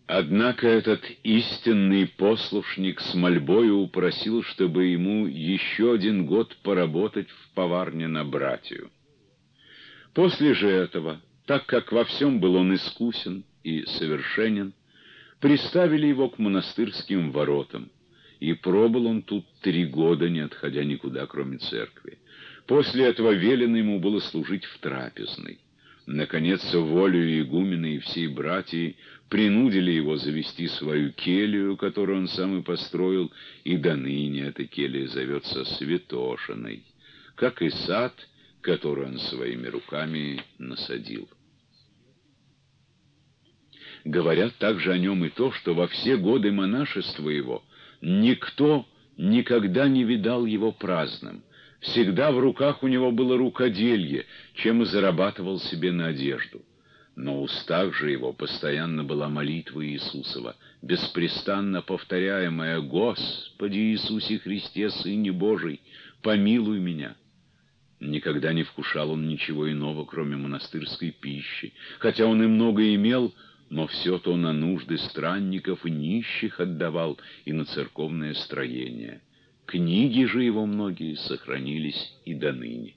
Однако этот истинный послушник с мольбою упросил, чтобы ему еще 1 год поработать в поварне на братью. После же этого, так как во всем был он искусен и совершенен, приставили его к монастырским воротам, и пробыл он тут 3 года, не отходя никуда, кроме церкви. После этого велено ему было служить в трапезной. Наконец, волею игумена и всей братьи принудили его завести свою келью, которую он сам и построил, и доныне эта келья зовется Святошиной, как и сад, который он своими руками насадил. Говорят также о нем и то, что во все годы монашества его никто никогда не видал его праздным. Всегда в руках у него было рукоделье, чем и зарабатывал себе на одежду. Но в устах же его постоянно была молитва Иисусова, беспрестанно повторяемая: «Господи Иисусе Христе, Сыне Божий, помилуй меня». Никогда не вкушал он ничего иного, кроме монастырской пищи. Хотя он и много имел, но все то на нужды странников и нищих отдавал и на церковное строение. Книги же его многие сохранились и доныне.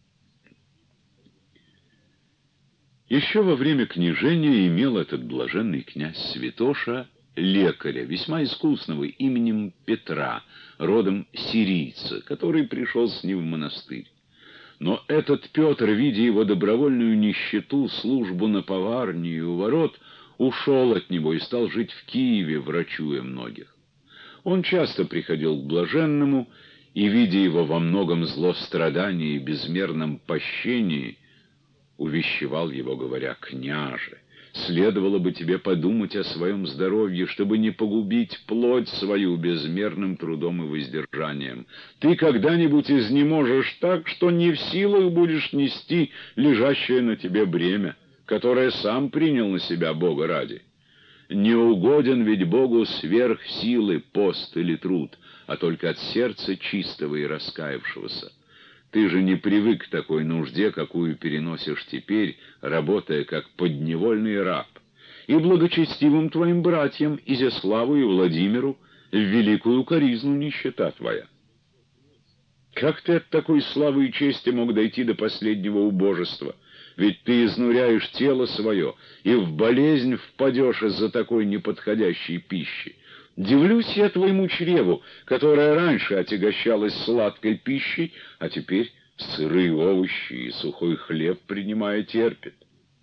Еще во время княжения имел этот блаженный князь Святоша лекаря, весьма искусного, именем Петра, родом сирийца, который пришел с ним в монастырь. Но этот Петр, видя его добровольную нищету, службу на поварне и у ворот, ушел от него и стал жить в Киеве, врачуя многих. Он часто приходил к блаженному, и, видя его во многом злострадании и безмерном пощении, увещевал его, говоря: «Княже, следовало бы тебе подумать о своем здоровье, чтобы не погубить плоть свою безмерным трудом и воздержанием. Ты когда-нибудь изнеможешь так, что не в силах будешь нести лежащее на тебе бремя, которое сам принял на себя Бога ради. Не угоден ведь Богу сверх силы пост или труд, а только от сердца чистого и раскаявшегося. Ты же не привык к такой нужде, какую переносишь теперь, работая как подневольный раб. И благочестивым твоим братьям Изяславу и Владимиру в великую коризну нищета твоя. Как ты от такой славы и чести мог дойти до последнего убожества? Ведь ты изнуряешь тело свое и в болезнь впадешь из-за такой неподходящей пищи. Дивлюсь я твоему чреву, которое раньше отягощалось сладкой пищей, а теперь сырые овощи и сухой хлеб принимая терпит.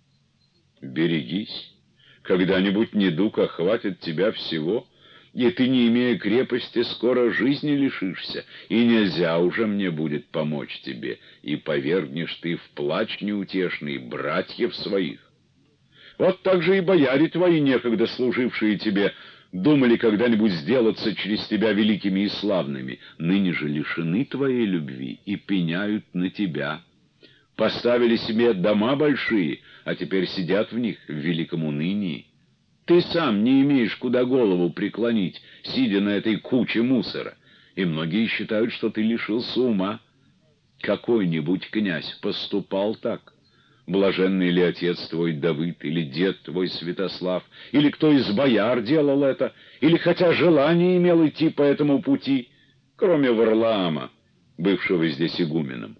Берегись, когда-нибудь недуг охватит тебя всего, и ты, не имея крепости, скоро жизни лишишься, и нельзя уже мне будет помочь тебе, и повергнешь ты в плач неутешный братьев своих. Вот так же и бояре твои, некогда служившие тебе, думали когда-нибудь сделаться через тебя великими и славными, ныне же лишены твоей любви и пеняют на тебя. Поставили себе дома большие, а теперь сидят в них в великом унынии. Ты сам не имеешь куда голову преклонить, сидя на этой куче мусора, и многие считают, что ты лишился ума. Какой-нибудь князь поступал так? Блаженный ли отец твой Давыд, или дед твой Святослав, или кто из бояр делал это, или хотя желание имел идти по этому пути, кроме Варлаама, бывшего здесь игуменом?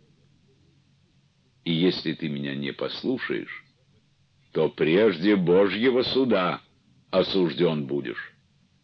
И если ты меня не послушаешь, то прежде Божьего суда осужден будешь».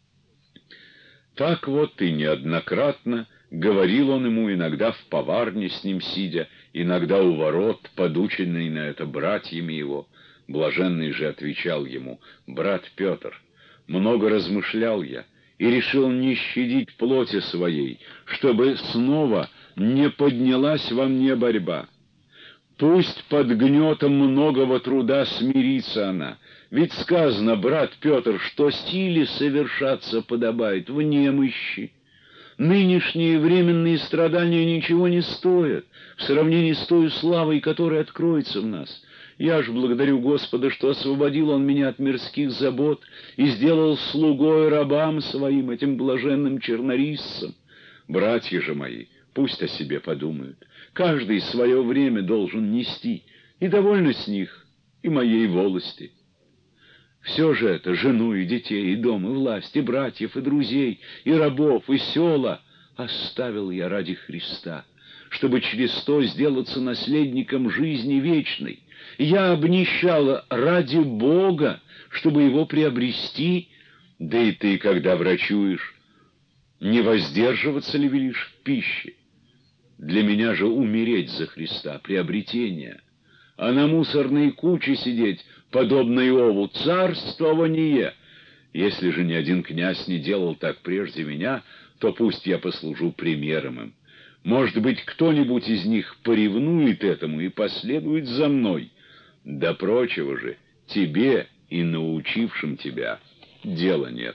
Так вот и неоднократно говорил он ему, иногда в поварне с ним сидя, иногда у ворот, подученный на это братьями его. Блаженный же отвечал ему: «Брат Петр, много размышлял я и решил не щадить плоти своей, чтобы снова не поднялась во мне борьба. Пусть под гнетом многого труда смирится она. Ведь сказано, брат Петр, что силе совершаться подобает в немощи. Нынешние временные страдания ничего не стоят в сравнении с той славой, которая откроется в нас. Я ж благодарю Господа, что освободил Он меня от мирских забот и сделал слугой рабам своим, этим блаженным чернорисцам. Братья же мои, пусть о себе подумают. Каждый свое время должен нести, и довольно с них, и моей волости. Все же это, жену и детей, и дом, и власть, и братьев, и друзей, и рабов, и села, оставил я ради Христа, чтобы через то сделаться наследником жизни вечной. Я обнищала ради Бога, чтобы его приобрести. Да и ты, когда врачуешь, не воздерживаться ли велишь в пище? Для меня же умереть за Христа, приобретение, а на мусорной куче сидеть, подобно Иову, царствование. Если же ни один князь не делал так прежде меня, то пусть я послужу примером им. Может быть, кто-нибудь из них поревнует этому и последует за мной. До прочего же, тебе и научившим тебя дела нет.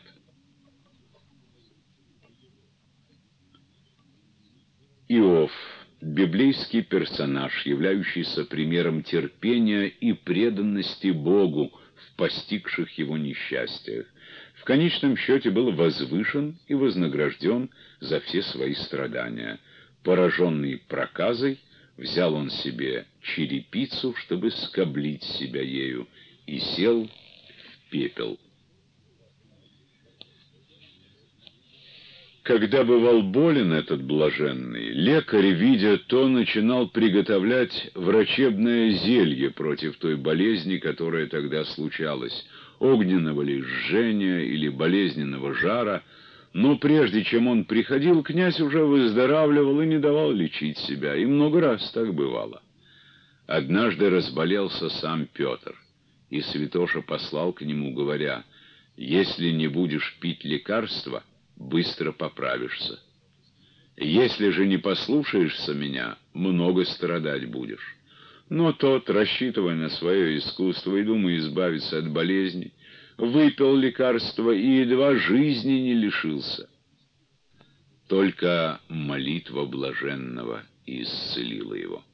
Иов — библейский персонаж, являющийся примером терпения и преданности Богу в постигших его несчастьях. В конечном счете был возвышен и вознагражден за все свои страдания. Пораженный проказой, взял он себе черепицу, чтобы скоблить себя ею, и сел в пепел. Когда бывал болен этот блаженный, лекарь, видя то, начинал приготовлять врачебное зелье против той болезни, которая тогда случалась, огненного ли жжения или болезненного жара, но прежде чем он приходил, князь уже выздоравливал и не давал лечить себя, и много раз так бывало. Однажды разболелся сам Петр, и святоша послал к нему, говоря: «Если не будешь пить лекарства, быстро поправишься. Если же не послушаешься меня, много страдать будешь». Но тот, рассчитывая на свое искусство и думая избавиться от болезни, выпил лекарство и едва жизни не лишился. Только молитва блаженного исцелила его.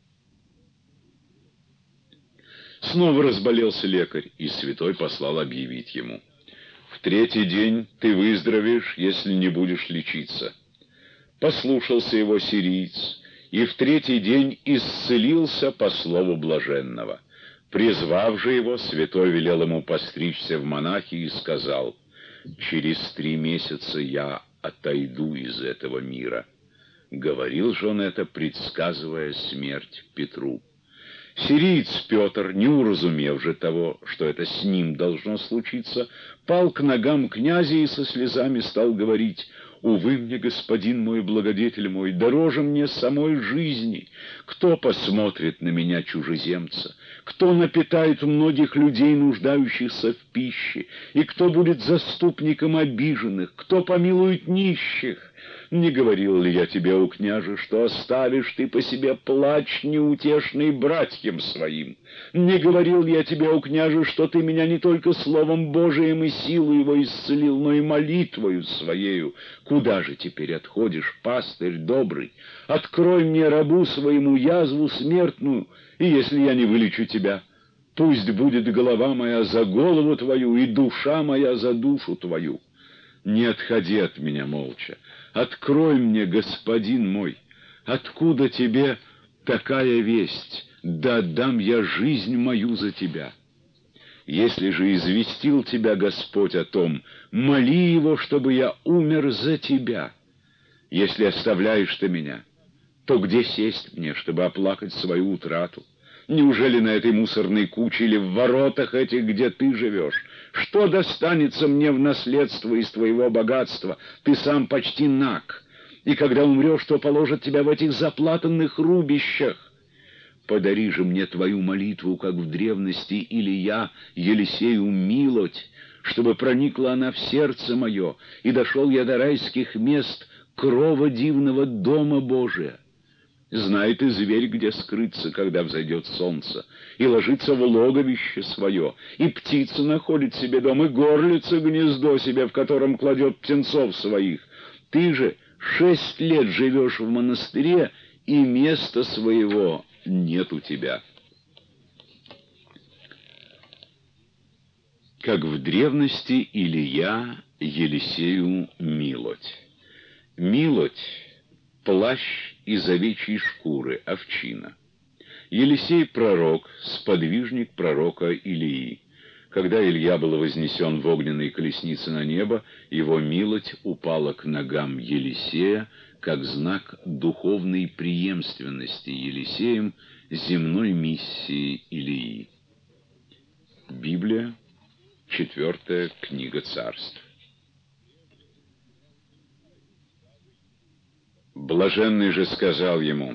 Снова разболелся лекарь, и святой послал объявить ему: «В третий день ты выздоровеешь, если не будешь лечиться». Послушался его сириец, и в третий день исцелился по слову блаженного. Призвав же его, святой велел ему постричься в монахи и сказал: «Через 3 месяца я отойду из этого мира». Говорил же он это, предсказывая смерть Петру. Сириец Петр, не уразумев же того, что это с ним должно случиться, пал к ногам князя и со слезами стал говорить: «Увы мне, господин мой, благодетель мой, дороже мне самой жизни. Кто посмотрит на меня, чужеземца? Кто напитает многих людей, нуждающихся в пище? И кто будет заступником обиженных? Кто помилует нищих? Не говорил ли я тебе, о княже, что оставишь ты по себе плач неутешный братьям своим? Не говорил ли я тебе, о княже, что ты меня не только словом Божиим и силу его исцелил, но и молитвою своею? Куда же теперь отходишь, пастырь добрый? Открой мне, рабу своему, язву смертную, и если я не вылечу тебя, пусть будет голова моя за голову твою и душа моя за душу твою. Не отходи от меня молча. Открой мне, господин мой, откуда тебе такая весть? Да отдам я жизнь мою за тебя. Если же известил тебя Господь о том, моли его, чтобы я умер за тебя. Если оставляешь ты меня, то где сесть мне, чтобы оплакать свою утрату? Неужели на этой мусорной куче или в воротах этих, где ты живешь? Что достанется мне в наследство из твоего богатства? Ты сам почти наг. И когда умрешь, то положат тебя в этих заплатанных рубищах. Подари же мне твою молитву, как в древности, или я, Елисею, милоть, чтобы проникла она в сердце мое, и дошел я до райских мест, крова дивного дома Божия. Знает и зверь, где скрыться, когда взойдет солнце, и ложится в логовище свое, и птица находит себе дом, и горлица гнездо себе, в котором кладет птенцов своих. Ты же 6 лет живешь в монастыре, и места своего нет у тебя. Как в древности Илия Елисею милоть. Милоть — плащ из овечьей шкуры, овчина. Елисей — пророк, сподвижник пророка Илии. Когда Илья был вознесен в огненной колеснице на небо, его милость упала к ногам Елисея, как знак духовной преемственности Елисеем земной миссии Илии. Библия, 4 книга Царств. Блаженный же сказал ему: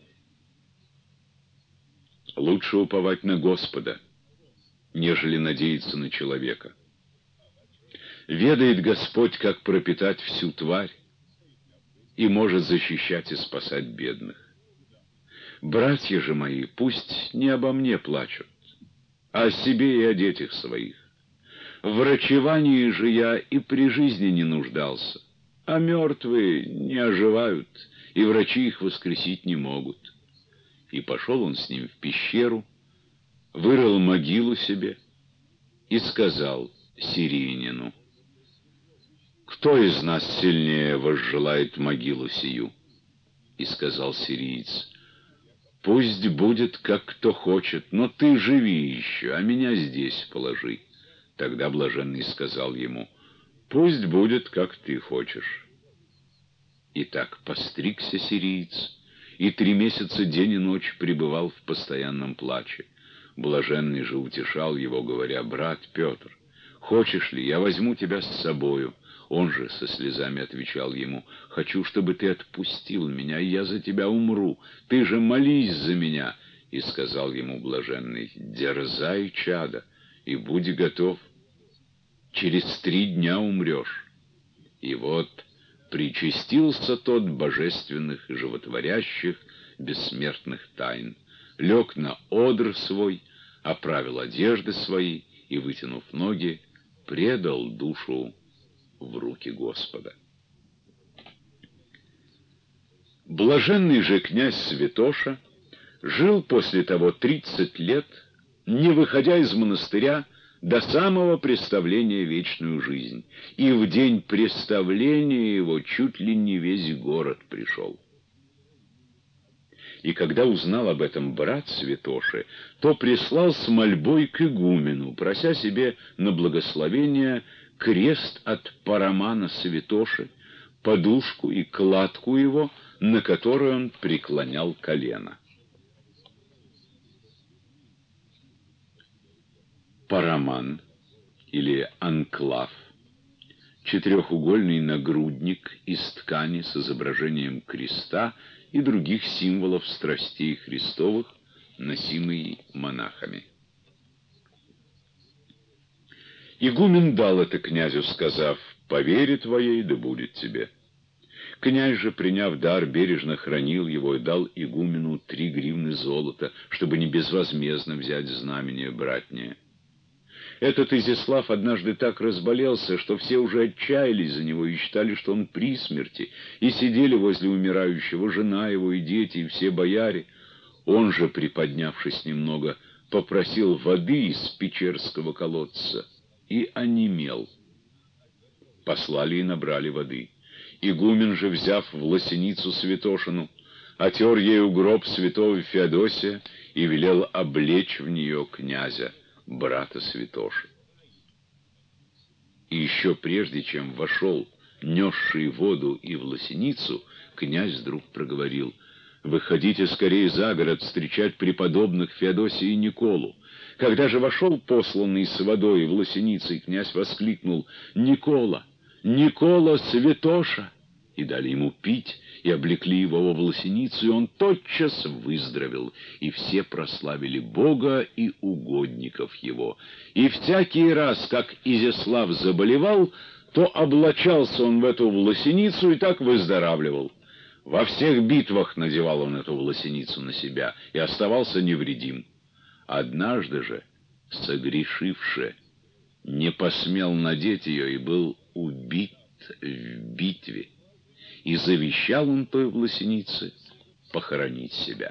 лучше уповать на Господа, нежели надеяться на человека. Ведает Господь, как пропитать всю тварь, и может защищать и спасать бедных. Братья же мои, пусть не обо мне плачут, а о себе и о детях своих. В врачевании же я и при жизни не нуждался, а мертвые не оживают, и врачи их воскресить не могут. И пошел он с ним в пещеру, вырыл могилу себе и сказал сирийнину: кто из нас сильнее возжелает могилу сию? И сказал сириец: пусть будет, как кто хочет, но ты живи еще, а меня здесь положи. Тогда блаженный сказал ему: пусть будет, как ты хочешь. И так постригся сириец, и 3 месяца день и ночь пребывал в постоянном плаче. Блаженный же утешал его, говоря: брат Петр, хочешь ли, я возьму тебя с собою? Он же со слезами отвечал ему: хочу, чтобы ты отпустил меня, и я за тебя умру. Ты же молись за меня. И сказал ему блаженный: дерзай, чадо, и будь готов. Через 3 дня умрешь. И вот причастился тот божественных и животворящих бессмертных тайн, лег на одр свой, оправил одежды свои и, вытянув ноги, предал душу в руки Господа. Блаженный же князь Святоша жил после того 30 лет, не выходя из монастыря до самого представления в вечную жизнь, и в день представления его чуть ли не весь город пришел. И когда узнал об этом брат Святоши, то прислал с мольбой к игумену, прося себе на благословение крест от Парамана Святоши, подушку и кладку его, на которую он преклонял колено. Параман или анклав — четырехугольный нагрудник из ткани с изображением креста и других символов страстей Христовых, носимый монахами. Игумен дал это князю, сказав: по вере твоей да будет тебе. Князь же, приняв дар, бережно хранил его и дал игумену 3 гривны золота, чтобы не безвозмездно взять знамение братнее. Этот Изяслав однажды так разболелся, что все уже отчаялись за него и считали, что он при смерти, и сидели возле умирающего жена его и дети, и все бояре. Он же, приподнявшись немного, попросил воды из печерского колодца и онемел. Послали и набрали воды. Игумен же, взяв власеницу Святошину, отер ею гроб святого Феодосия и велел облечь в нее князя, брата Святоши. И еще прежде, чем вошел несший воду и власеницу, князь вдруг проговорил: «Выходите скорее за город встречать преподобных Феодосия и Николу». Когда же вошел посланный с водой и власеницей, князь воскликнул: «Никола! Никола Святоша!» И дали ему пить, и облекли его во власеницу, и он тотчас выздоровел, и все прославили Бога и угодников его. И всякий раз, как Изяслав заболевал, то облачался он в эту власеницу и так выздоравливал. Во всех битвах надевал он эту власеницу на себя и оставался невредим. Однажды же, согрешивши, не посмел надеть ее и был убит в битве. И завещал он той власенице похоронить себя.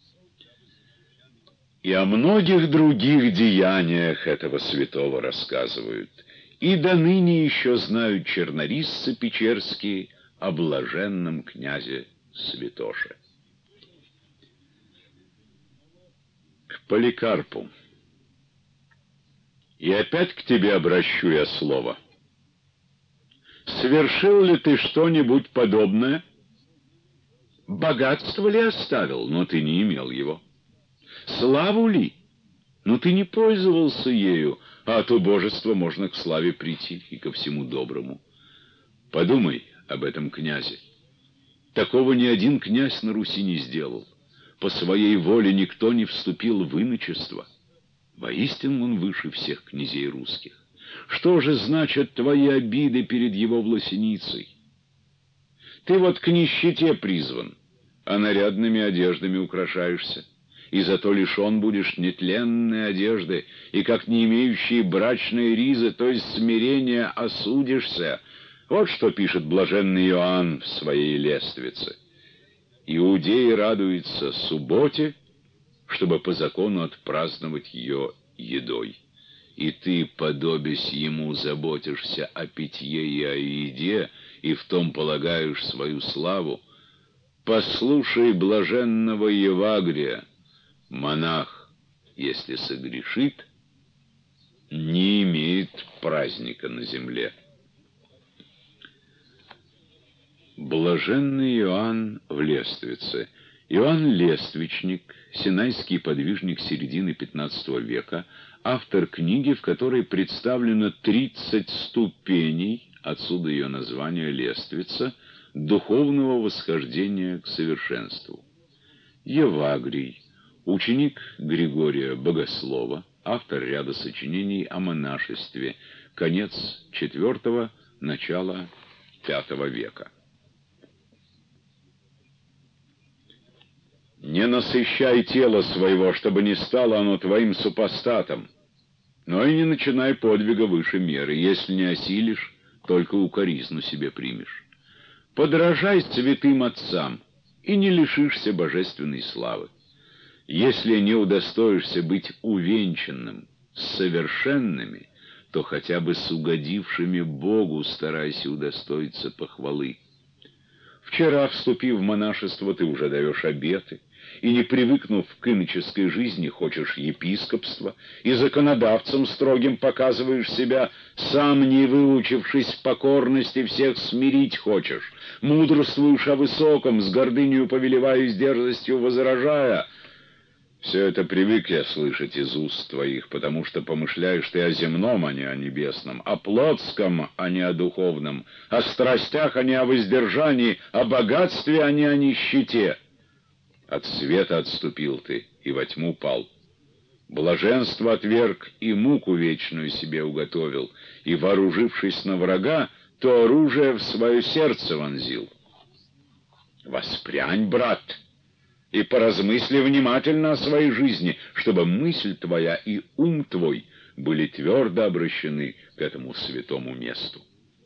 И о многих других деяниях этого святого рассказывают, и до ныне еще знают чернорисцы печерские о блаженном князе Святоше. К Поликарпу. И опять к тебе обращу я слово. Совершил ли ты что-нибудь подобное? Богатство ли оставил, но ты не имел его? Славу ли? Но ты не пользовался ею, а от убожества можно к славе прийти и ко всему доброму. Подумай об этом князе. Такого ни один князь на Руси не сделал. По своей воле никто не вступил в иночество. Воистину он выше всех князей русских. Что же значат твои обиды перед его власеницей? Ты вот к нищете призван, а нарядными одеждами украшаешься, и зато лишен будешь нетленной одежды, и как не имеющие брачной ризы, то есть смирения, осудишься. Вот что пишет блаженный Иоанн в своей лествице. Иудей радуется субботе, чтобы по закону отпраздновать ее едой. И ты, подобясь ему, заботишься о питье и о еде, и в том полагаешь свою славу. Послушай блаженного Евагрия: монах, если согрешит, не имеет праздника на земле. Блаженный Иоанн в Лествице. Иоанн Лествичник, синайский подвижник середины XV века, автор книги, в которой представлено 30 ступеней, отсюда ее название «Лествица», духовного восхождения к совершенству. Евагрий, ученик Григория Богослова, автор ряда сочинений о монашестве, конец IV – начало V века. Не насыщай тело своего, чтобы не стало оно твоим супостатом, но и не начинай подвига выше меры. Если не осилишь, только укоризну себе примешь. Подражай святым отцам, и не лишишься божественной славы. Если не удостоишься быть увенчанным с совершенными, то хотя бы с угодившими Богу старайся удостоиться похвалы. Вчера, вступив в монашество, ты уже даешь обеты, и, не привыкнув к иноческой жизни, хочешь епископства, и законодавцем строгим показываешь себя, сам не выучившись покорности, всех смирить хочешь, мудрствуешь о высоком, с гордынью повелевая и с дерзостью возражая. Все это привык я слышать из уст твоих, потому что помышляешь ты о земном, а не о небесном, о плотском, а не о духовном, о страстях, а не о воздержании, о богатстве, а не о нищете. От света отступил ты и во тьму пал. Блаженство отверг и муку вечную себе уготовил, и, вооружившись на врага, то оружие в свое сердце вонзил. Воспрянь, брат, и поразмысли внимательно о своей жизни, чтобы мысль твоя и ум твой были твердо обращены к этому святому месту.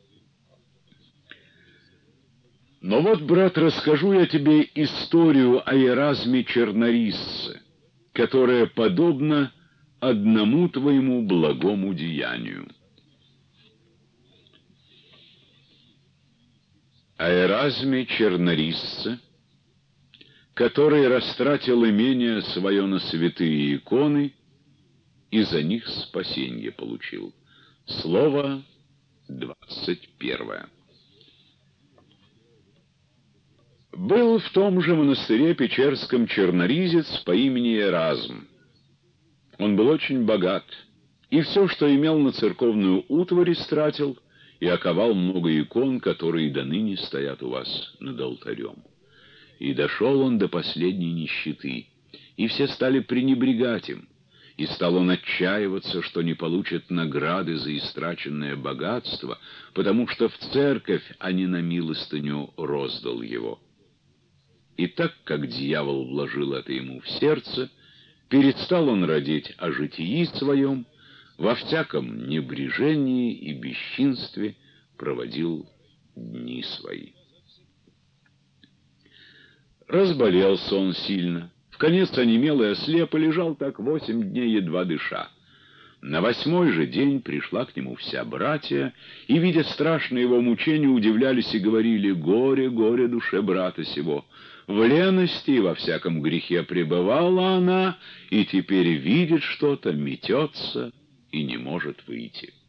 Но вот, брат, расскажу я тебе историю о Еразме Чернорисце, которая подобна одному твоему благому деянию. О Еразме Чернорисце, который растратил имение свое на святые иконы и за них спасенье получил. Слово 21. Был в том же монастыре Печерском черноризец по имени Еразм. Он был очень богат, и все, что имел, на церковную утварь истратил, и оковал много икон, которые до ныне стоят у вас над алтарем. И дошел он до последней нищеты, и все стали пренебрегать им, и стал он отчаиваться, что не получит награды за истраченное богатство, потому что в церковь, а не на милостыню, роздал его. И так как дьявол вложил это ему в сердце, перестал он родить о житии своем, во всяком небрежении и бесчинстве проводил дни свои. Разболелся он сильно, вконец онемел и ослеп, и лежал так 8 дней, едва дыша. На 8-й же день пришла к нему вся братья, и, видя страшное его мучение, удивлялись и говорили: «Горе, горе душе брата сего! В лености и во всяком грехе пребывала она, и теперь видит что-то, метется и не может выйти.